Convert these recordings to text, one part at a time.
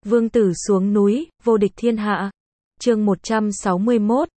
Vương tử xuống núi, vô địch thiên hạ. Chương 161,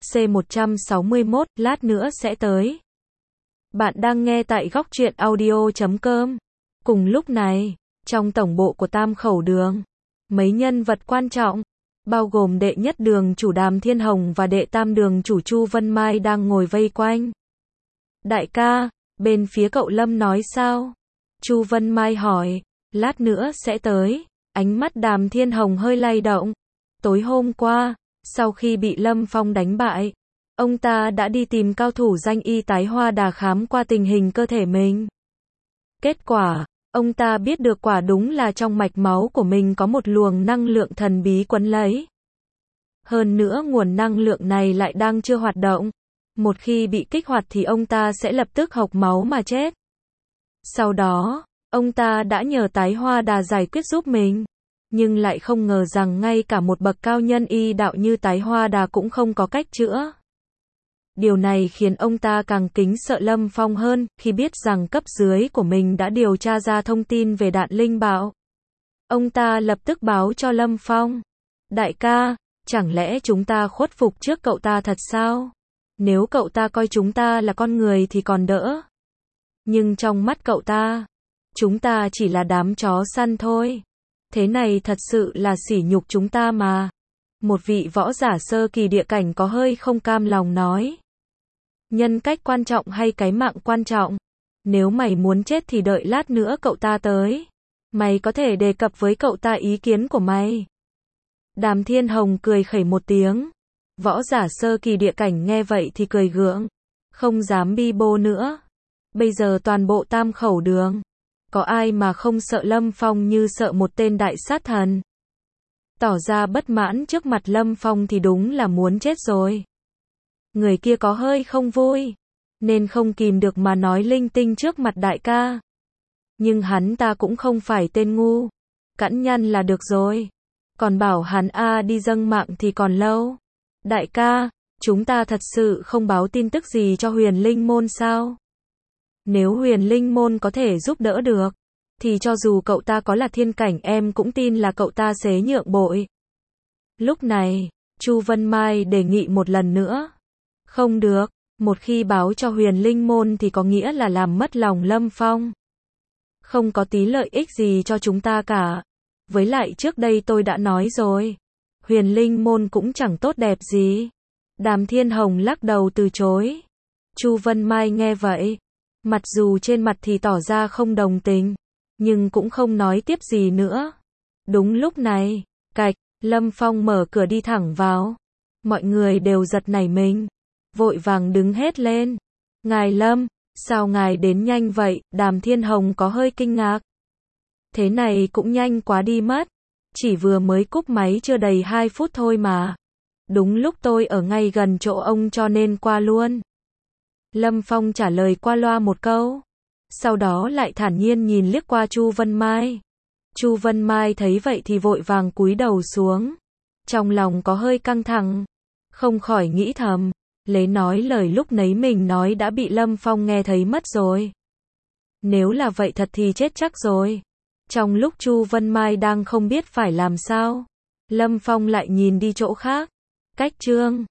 C161, lát nữa sẽ tới. Bạn đang nghe tại góc truyện audio.com. Cùng lúc này, trong tổng bộ của Tam Khẩu Đường, mấy nhân vật quan trọng, bao gồm đệ nhất đường chủ Đàm Thiên Hồng và đệ tam đường chủ Chu Vân Mai đang ngồi vây quanh. Đại ca, bên phía cậu Lâm nói sao? Chu Vân Mai hỏi. Lát nữa sẽ tới. Ánh mắt Đàm Thiên Hồng hơi lay động. Tối hôm qua, sau khi bị Lâm Phong đánh bại, ông ta đã đi tìm cao thủ danh y tái hoa đà khám qua tình hình cơ thể mình. Kết quả, ông ta biết được quả đúng là trong mạch máu của mình có một luồng năng lượng thần bí quấn lấy. Hơn nữa nguồn năng lượng này lại đang chưa hoạt động. Một khi bị kích hoạt thì ông ta sẽ lập tức hộc máu mà chết. Sau đó, ông ta đã nhờ tái hoa đà giải quyết giúp mình. Nhưng lại không ngờ rằng ngay cả một bậc cao nhân y đạo như tái hoa đà cũng không có cách chữa. Điều này khiến ông ta càng kính sợ Lâm Phong hơn, khi biết rằng cấp dưới của mình đã điều tra ra thông tin về đạn linh bảo. Ông ta lập tức báo cho Lâm Phong. Đại ca, chẳng lẽ chúng ta khuất phục trước cậu ta thật sao? Nếu cậu ta coi chúng ta là con người thì còn đỡ. Nhưng trong mắt cậu ta, chúng ta chỉ là đám chó săn thôi. Thế này thật sự là sỉ nhục chúng ta mà. Một vị võ giả sơ kỳ địa cảnh có hơi không cam lòng nói. Nhân cách quan trọng hay cái mạng quan trọng? Nếu mày muốn chết thì đợi lát nữa cậu ta tới. Mày có thể đề cập với cậu ta ý kiến của mày. Đàm Thiên Hồng cười khẩy một tiếng. Võ giả sơ kỳ địa cảnh nghe vậy thì cười gượng. Không dám bi bô nữa. Bây giờ toàn bộ Tam Khẩu Đường, có ai mà không sợ Lâm Phong như sợ một tên đại sát thần. Tỏ ra bất mãn trước mặt Lâm Phong thì đúng là muốn chết rồi. Người kia có hơi không vui, nên không kìm được mà nói linh tinh trước mặt đại ca. Nhưng hắn ta cũng không phải tên ngu. Cẵn nhăn là được rồi. Còn bảo hắn đi dâng mạng thì còn lâu. Đại ca, chúng ta thật sự không báo tin tức gì cho Huyền Linh Môn sao? Nếu Huyền Linh Môn có thể giúp đỡ được, thì cho dù cậu ta có là thiên cảnh em cũng tin là cậu ta sẽ nhượng bộ. Lúc này, Chu Vân Mai đề nghị một lần nữa. Không được, một khi báo cho Huyền Linh Môn thì có nghĩa là làm mất lòng Lâm Phong. Không có tí lợi ích gì cho chúng ta cả. Với lại trước đây tôi đã nói rồi, Huyền Linh Môn cũng chẳng tốt đẹp gì. Đàm Thiên Hồng lắc đầu từ chối. Chu Vân Mai nghe vậy, mặc dù trên mặt thì tỏ ra không đồng tình, nhưng cũng không nói tiếp gì nữa. Đúng lúc này, cạch, Lâm Phong mở cửa đi thẳng vào. Mọi người đều giật nảy mình, vội vàng đứng hết lên. Ngài Lâm, sao ngài đến nhanh vậy? Đàm Thiên Hồng có hơi kinh ngạc. Thế này cũng nhanh quá đi mất. Chỉ vừa mới cúp máy chưa đầy 2 phút thôi mà. Đúng lúc tôi ở ngay gần chỗ ông cho nên qua luôn. Lâm Phong trả lời qua loa một câu. Sau đó lại thản nhiên nhìn liếc qua Chu Vân Mai. Chu Vân Mai thấy vậy thì vội vàng cúi đầu xuống. Trong lòng có hơi căng thẳng. Không khỏi nghĩ thầm. Lấy nói lời lúc nấy mình nói đã bị Lâm Phong nghe thấy mất rồi. Nếu là vậy thật thì chết chắc rồi. Trong lúc Chu Vân Mai đang không biết phải làm sao, Lâm Phong lại nhìn đi chỗ khác. Cách chương